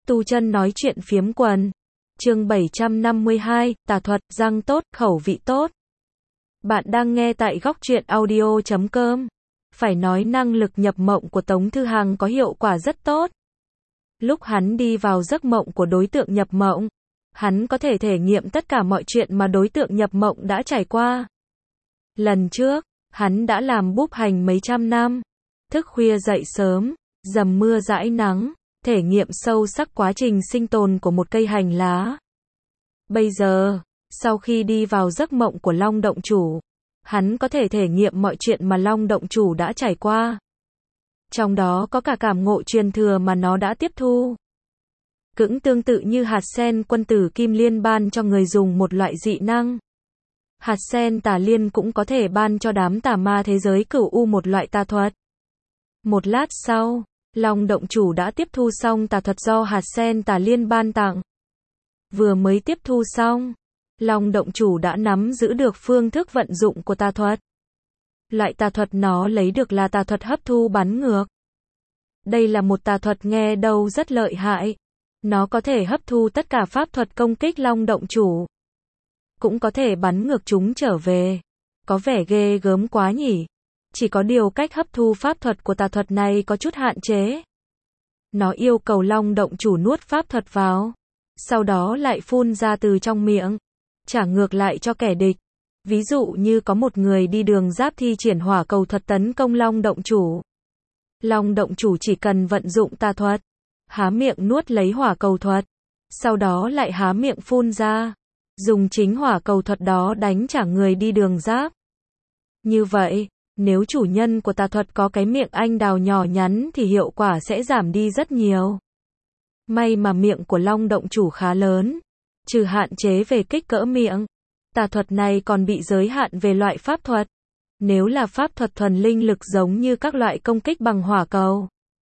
Tu chân nói chuyện phiếm quần. Chương 752, tà thuật, răng tốt, khẩu vị tốt. Bạn đang nghe tại góc truyện audio.com. Phải nói năng lực nhập mộng của Tống Thư Hằng có hiệu quả rất tốt. Lúc hắn đi vào giấc mộng của đối tượng nhập mộng, hắn có thể thể nghiệm tất cả mọi chuyện mà đối tượng nhập mộng đã trải qua. Lần trước, hắn đã làm búp hành mấy trăm năm, thức khuya dậy sớm, dầm mưa dãi nắng, thể nghiệm sâu sắc quá trình sinh tồn của một cây hành lá. Bây giờ, sau khi đi vào giấc mộng của Long Động Chủ, hắn có thể thể nghiệm mọi chuyện mà Long Động Chủ đã trải qua. Trong đó có cả cảm ngộ truyền thừa mà nó đã tiếp thu. Cũng tương tự như hạt sen quân tử Kim Liên ban cho người dùng một loại dị năng. Hạt sen tà liên cũng có thể ban cho đám tà ma thế giới cửu u một loại tà thuật. Một lát sau, Long Động Chủ đã tiếp thu xong tà thuật do hạt sen tà liên ban tặng. Vừa mới tiếp thu xong, Long Động Chủ đã nắm giữ được phương thức vận dụng của tà thuật. Loại tà thuật nó lấy được là tà thuật hấp thu bắn ngược. Đây là một tà thuật nghe đâu rất lợi hại. Nó có thể hấp thu tất cả pháp thuật công kích Long Động Chủ. Cũng có thể bắn ngược chúng trở về. Có vẻ ghê gớm quá nhỉ. Chỉ có điều cách hấp thu pháp thuật của tà thuật này có chút hạn chế. Nó yêu cầu Long Động Chủ nuốt pháp thuật vào, sau đó lại phun ra từ trong miệng, trả ngược lại cho kẻ địch. Ví dụ như có một người đi đường giáp thi triển hỏa cầu thuật tấn công Long Động Chủ. Long Động Chủ chỉ cần vận dụng tà thuật, há miệng nuốt lấy hỏa cầu thuật, sau đó lại há miệng phun ra, dùng chính hỏa cầu thuật đó đánh trả người đi đường giáp. Như vậy, nếu chủ nhân của tà thuật có cái miệng anh đào nhỏ nhắn thì hiệu quả sẽ giảm đi rất nhiều. May mà miệng của Long Động Chủ khá lớn, trừ hạn chế về kích cỡ miệng, tà thuật này còn bị giới hạn về loại pháp thuật. Nếu là pháp thuật thuần linh lực giống như các loại công kích bằng hỏa cầu,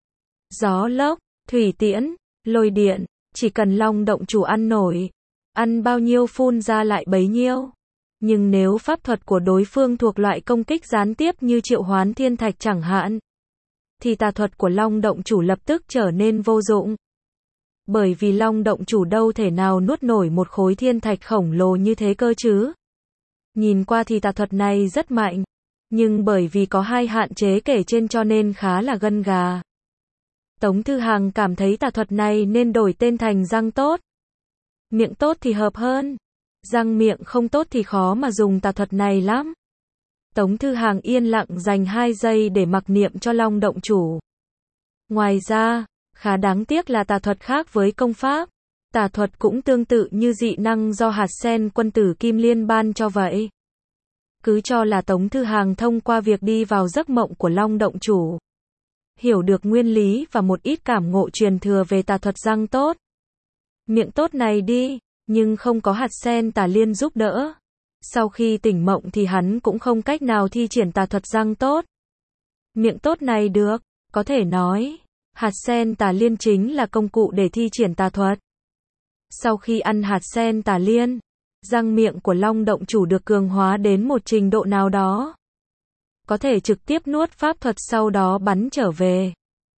gió lốc, thủy tiễn, lôi điện, chỉ cần Long Động Chủ ăn nổi, ăn bao nhiêu phun ra lại bấy nhiêu. Nhưng nếu pháp thuật của đối phương thuộc loại công kích gián tiếp như triệu hoán thiên thạch chẳng hạn, thì tà thuật của Long Động Chủ lập tức trở nên vô dụng. Bởi vì Long Động Chủ đâu thể nào nuốt nổi một khối thiên thạch khổng lồ như thế cơ chứ. Nhìn qua thì tà thuật này rất mạnh, nhưng bởi vì có hai hạn chế kể trên cho nên khá là gân gà. Tống Thư Hằng cảm thấy tà thuật này nên đổi tên thành răng tốt. Miệng tốt thì hợp hơn. Răng miệng không tốt thì khó mà dùng tà thuật này lắm. Tống Thư Hằng yên lặng dành 2 giây để mặc niệm cho Long Động Chủ. Ngoài ra, khá đáng tiếc là tà thuật khác với công pháp. Tà thuật cũng tương tự như dị năng do hạt sen quân tử Kim Liên ban cho vậy. Cứ cho là Tống Thư Hằng thông qua việc đi vào giấc mộng của Long Động Chủ, hiểu được nguyên lý và một ít cảm ngộ truyền thừa về tà thuật răng tốt. Miệng tốt này đi, nhưng không có hạt sen tà liên giúp đỡ. Sau khi tỉnh mộng thì hắn cũng không cách nào thi triển tà thuật răng tốt. Miệng tốt này được, có thể nói, hạt sen tà liên chính là công cụ để thi triển tà thuật. Sau khi ăn hạt sen tà liên, răng miệng của Long Động Chủ được cường hóa đến một trình độ nào đó. Có thể trực tiếp nuốt pháp thuật sau đó bắn trở về.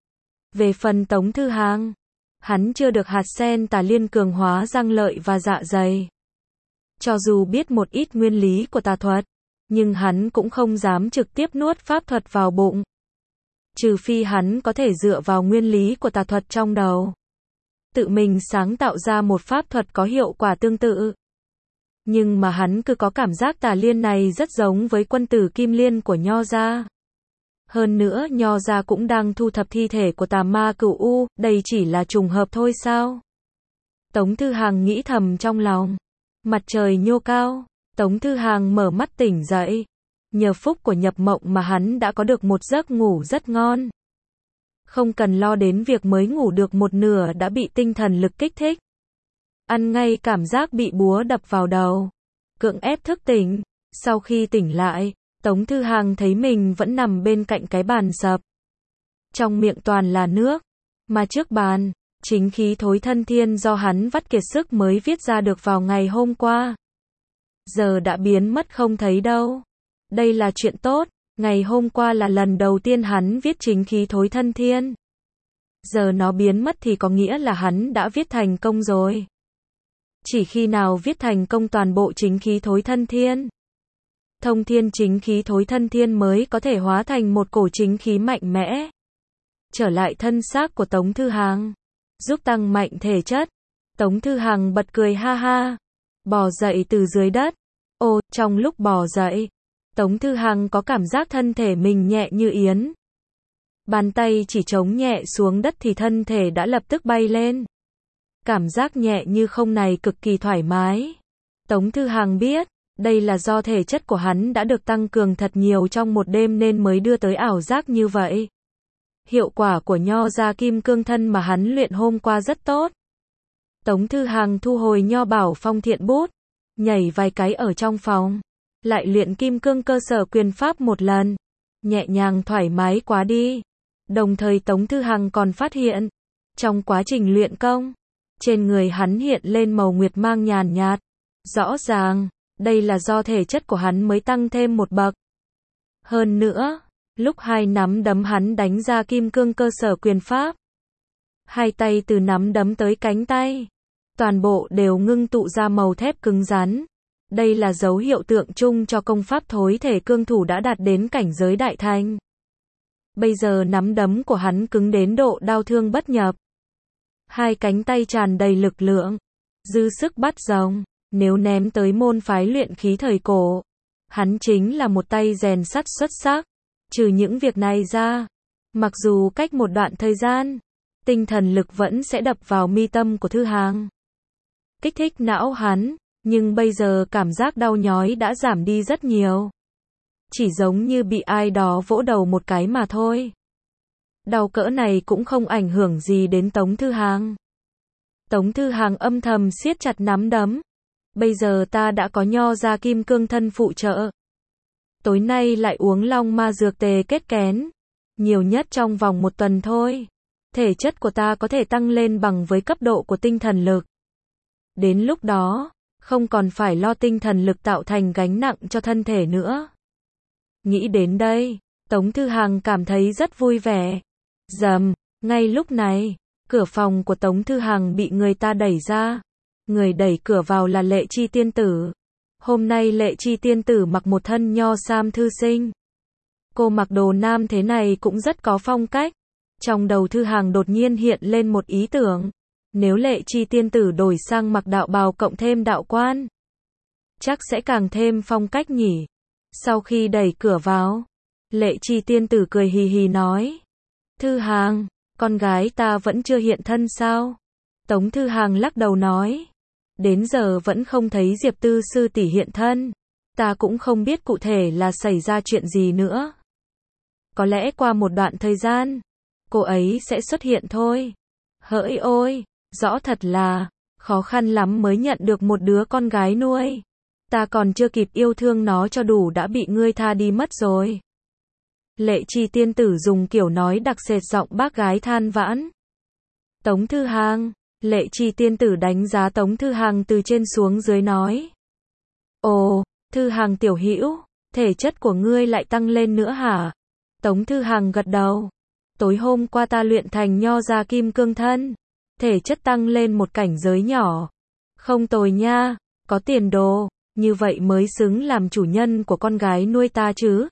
Về phần Tống Thư Hằng, hắn chưa được hạt sen tà liên cường hóa răng lợi và dạ dày. Cho dù biết một ít nguyên lý của tà thuật, nhưng hắn cũng không dám trực tiếp nuốt pháp thuật vào bụng. Trừ phi hắn có thể dựa vào nguyên lý của tà thuật trong đầu, tự mình sáng tạo ra một pháp thuật có hiệu quả tương tự. Nhưng mà hắn cứ có cảm giác tà liên này rất giống với quân tử Kim Liên của Nho gia. Hơn nữa Nho gia cũng đang thu thập thi thể của tà ma cửu u, đây chỉ là trùng hợp thôi sao? Tống Thư Hằng nghĩ thầm trong lòng. Mặt trời nhô cao, Tống Thư Hằng mở mắt tỉnh dậy. Nhờ phúc của nhập mộng mà hắn đã có được một giấc ngủ rất ngon. Không cần lo đến việc mới ngủ được một nửa đã bị tinh thần lực kích thích. Ăn ngay cảm giác bị búa đập vào đầu. Cưỡng ép thức tỉnh. Sau khi tỉnh lại, Tống Thư Hằng thấy mình vẫn nằm bên cạnh cái bàn sập. Trong miệng toàn là nước. Mà trước bàn, chính khí thối thân thiên do hắn vắt kiệt sức mới viết ra được vào ngày hôm qua. Giờ đã biến mất không thấy đâu. Đây là chuyện tốt. Ngày hôm qua là lần đầu tiên hắn viết chính khí thối thân thiên. Giờ nó biến mất thì có nghĩa là hắn đã viết thành công rồi. Chỉ khi nào viết thành công toàn bộ chính khí thối thân thiên, thông thiên chính khí thối thân thiên mới có thể hóa thành một cổ chính khí mạnh mẽ. Trở lại thân xác của Tống Thư Hằng, giúp tăng mạnh thể chất. Tống Thư Hằng bật cười ha ha, bò dậy từ dưới đất. Trong lúc bò dậy, Tống Thư Hằng có cảm giác thân thể mình nhẹ như yến. Bàn tay chỉ chống nhẹ xuống đất thì thân thể đã lập tức bay lên. Cảm giác nhẹ như không này cực kỳ thoải mái. Tống Thư Hằng biết, đây là do thể chất của hắn đã được tăng cường thật nhiều trong một đêm nên mới đưa tới ảo giác như vậy. Hiệu quả của nho gia kim cương thân mà hắn luyện hôm qua rất tốt. Tống Thư Hằng thu hồi nho bảo phong thiện bút, nhảy vài cái ở trong phòng, lại luyện kim cương cơ sở quyền pháp một lần. Nhẹ nhàng thoải mái quá đi. Đồng thời Tống Thư Hằng còn phát hiện, trong quá trình luyện công, trên người hắn hiện lên màu nguyệt mang nhàn nhạt. Rõ ràng, đây là do thể chất của hắn mới tăng thêm một bậc. Hơn nữa, lúc hai nắm đấm hắn đánh ra kim cương cơ sở quyền pháp, hai tay từ nắm đấm tới cánh tay, toàn bộ đều ngưng tụ ra màu thép cứng rắn. Đây là dấu hiệu tượng trưng cho công pháp thối thể cương thủ đã đạt đến cảnh giới đại thành. Bây giờ nắm đấm của hắn cứng đến độ đau thương bất nhập. Hai cánh tay tràn đầy lực lượng, dư sức bắt rồng. Nếu ném tới môn phái luyện khí thời cổ, hắn chính là một tay rèn sắt xuất sắc. Trừ những việc này ra, mặc dù cách một đoạn thời gian, tinh thần lực vẫn sẽ đập vào mi tâm của Thư Hằng, kích thích não hắn, nhưng bây giờ cảm giác đau nhói đã giảm đi rất nhiều. Chỉ giống như bị ai đó vỗ đầu một cái mà thôi. Đau cỡ này cũng không ảnh hưởng gì đến Tống Thư Hằng. Tống Thư Hằng âm thầm siết chặt nắm đấm. Bây giờ ta đã có nho gia kim cương thân phụ trợ. Tối nay lại uống long ma dược tề kết kén. Nhiều nhất trong vòng một tuần thôi. Thể chất của ta có thể tăng lên bằng với cấp độ của tinh thần lực. Đến lúc đó, không còn phải lo tinh thần lực tạo thành gánh nặng cho thân thể nữa. Nghĩ đến đây, Tống Thư Hằng cảm thấy rất vui vẻ. Rầm, ngay lúc này, cửa phòng của Tống Thư Hằng bị người ta đẩy ra. Người đẩy cửa vào là Lệ Chi tiên tử. Hôm nay Lệ Chi tiên tử mặc một thân nho sam thư sinh. Cô mặc đồ nam thế này cũng rất có phong cách. Trong đầu Thư Hằng đột nhiên hiện lên một ý tưởng. Nếu Lệ Chi tiên tử đổi sang mặc đạo bào cộng thêm đạo quan, chắc sẽ càng thêm phong cách nhỉ. Sau khi đẩy cửa vào, Lệ Chi tiên tử cười hì hì nói. Thư Hằng, con gái ta vẫn chưa hiện thân sao? Tống Thư Hằng lắc đầu nói. Đến giờ vẫn không thấy Diệp Tư sư tỷ hiện thân. Ta cũng không biết cụ thể là xảy ra chuyện gì nữa. Có lẽ qua một đoạn thời gian, cô ấy sẽ xuất hiện thôi. Hỡi ôi, rõ thật là khó khăn lắm mới nhận được một đứa con gái nuôi. Ta còn chưa kịp yêu thương nó cho đủ đã bị ngươi tha đi mất rồi. Lệ Chi tiên tử dùng kiểu nói đặc sệt giọng bác gái than vãn. Tống Thư Hằng, Lệ Chi tiên tử đánh giá Tống Thư Hằng từ trên xuống dưới nói. Ồ, Thư Hằng tiểu hữu, thể chất của ngươi lại tăng lên nữa hả? Tống Thư Hằng gật đầu. Tối hôm qua ta luyện thành nho gia kim cương thân. Thể chất tăng lên một cảnh giới nhỏ. Không tồi nha, có tiền đồ, như vậy mới xứng làm chủ nhân của con gái nuôi ta chứ.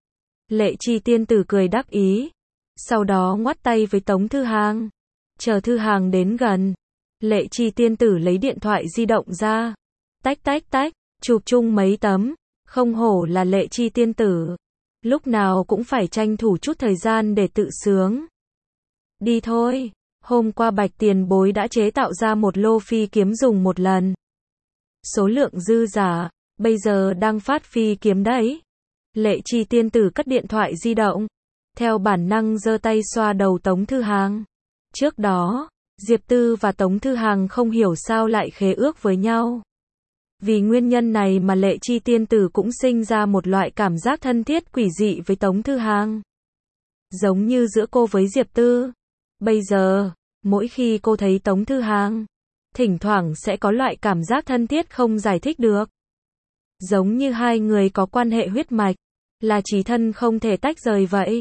Lệ Chi tiên tử cười đắc ý. Sau đó ngoắt tay với Tống Thư Hằng. Chờ Thư Hằng đến gần, Lệ Chi tiên tử lấy điện thoại di động ra. Tách tách tách, chụp chung mấy tấm. Không hổ là Lệ Chi tiên tử. Lúc nào cũng phải tranh thủ chút thời gian để tự sướng. Đi thôi, hôm qua Bạch tiền bối đã chế tạo ra một lô phi kiếm dùng một lần. Số lượng dư giả, bây giờ đang phát phi kiếm đấy. Lệ Chi tiên tử cất điện thoại di động. Theo bản năng giơ tay xoa đầu Tống Thư Hằng. Trước đó, Diệp Tư và Tống Thư Hằng không hiểu sao lại khế ước với nhau. Vì nguyên nhân này mà Lệ Chi tiên tử cũng sinh ra một loại cảm giác thân thiết quỷ dị với Tống Thư Hằng. Giống như giữa cô với Diệp Tư. Bây giờ, mỗi khi cô thấy Tống Thư Hằng, thỉnh thoảng sẽ có loại cảm giác thân thiết không giải thích được. Giống như hai người có quan hệ huyết mạch, là chí thân không thể tách rời vậy.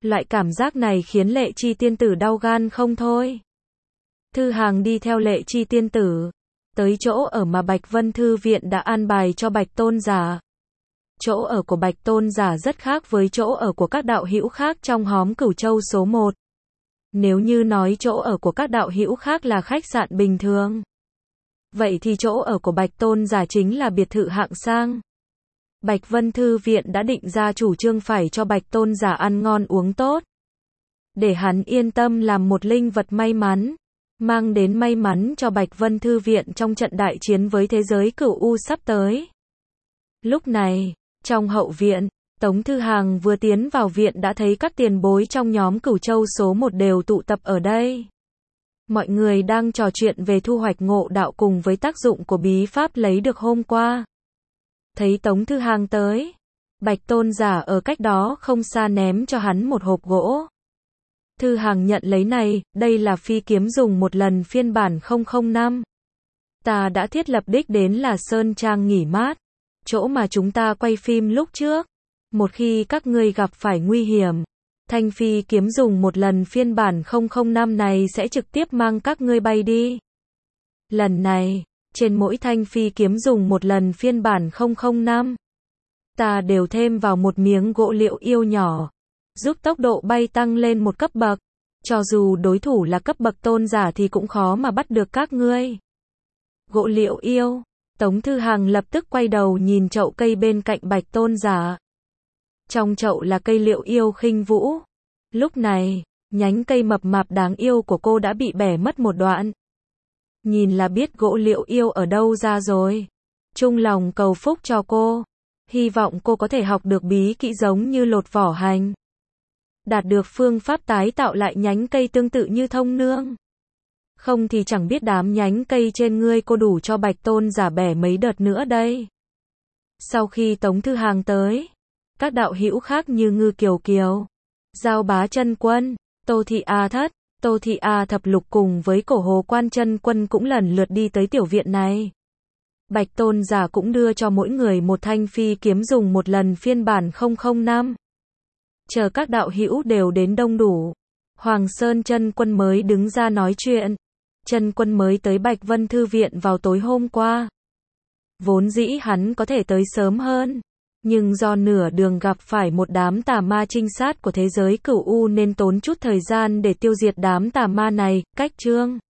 Loại cảm giác này khiến Lệ Chi tiên tử đau gan không thôi. Thư Hàng đi theo Lệ Chi tiên tử, tới chỗ ở mà Bạch Vân Thư viện đã an bài cho Bạch Tôn giả. Chỗ ở của Bạch Tôn giả rất khác với chỗ ở của các đạo hữu khác trong hóm Cửu Châu số 1. Nếu như nói chỗ ở của các đạo hữu khác là khách sạn bình thường, vậy thì chỗ ở của Bạch Tôn giả chính là biệt thự hạng sang. Bạch Vân Thư viện đã định ra chủ trương phải cho Bạch Tôn giả ăn ngon uống tốt, để hắn yên tâm làm một linh vật may mắn, mang đến may mắn cho Bạch Vân Thư viện trong trận đại chiến với thế giới Cửu U sắp tới. Lúc này, trong hậu viện, Tống Thư Hàng vừa tiến vào viện đã thấy các tiền bối trong nhóm Cửu Châu số 1 đều tụ tập ở đây. Mọi người đang trò chuyện về thu hoạch ngộ đạo cùng với tác dụng của bí pháp lấy được hôm qua. Thấy Tống Thư Hàng tới, Bạch Tôn giả ở cách đó không xa ném cho hắn một hộp gỗ. Thư Hàng nhận lấy này, đây là phi kiếm dùng một lần phiên bản 005. Ta đã thiết lập đích đến là Sơn Trang nghỉ mát, chỗ mà chúng ta quay phim lúc trước. Một khi các ngươi gặp phải nguy hiểm, thanh phi kiếm dùng một lần phiên bản 005 này sẽ trực tiếp mang các ngươi bay đi. Lần này, trên mỗi thanh phi kiếm dùng một lần phiên bản 005, ta đều thêm vào một miếng gỗ liệu yêu nhỏ, giúp tốc độ bay tăng lên một cấp bậc. Cho dù đối thủ là cấp bậc tôn giả thì cũng khó mà bắt được các ngươi. Gỗ liệu yêu. Tống Thư Hàng lập tức quay đầu nhìn chậu cây bên cạnh Bạch Tôn giả. Trong chậu là cây liệu yêu khinh vũ. Lúc này, nhánh cây mập mạp đáng yêu của cô đã bị bẻ mất một đoạn. Nhìn là biết gỗ liệu yêu ở đâu ra rồi. Chung lòng cầu phúc cho cô. Hy vọng cô có thể học được bí kỹ giống như lột vỏ hành. Đạt được phương pháp tái tạo lại nhánh cây tương tự như thông nương. Không thì chẳng biết đám nhánh cây trên ngươi cô đủ cho Bạch Tôn giả bẻ mấy đợt nữa đây. Sau khi Tống Thư Hàng tới, các đạo hữu khác như Ngư Kiều Kiều, Giao Bá Chân Quân, Tô Thị A Thất, Tô Thị A Thập Lục cùng với Cổ Hồ Quan Chân Quân cũng lần lượt đi tới tiểu viện này. Bạch Tôn giả cũng đưa cho mỗi người một thanh phi kiếm dùng một lần phiên bản 005. Chờ các đạo hữu đều đến đông đủ, Hoàng Sơn Chân Quân mới đứng ra nói chuyện. Chân Quân mới tới Bạch Vân Thư viện vào tối hôm qua. Vốn dĩ hắn có thể tới sớm hơn, nhưng do nửa đường gặp phải một đám tà ma trinh sát của thế giới Cửu U nên tốn chút thời gian để tiêu diệt đám tà ma này. Cách chương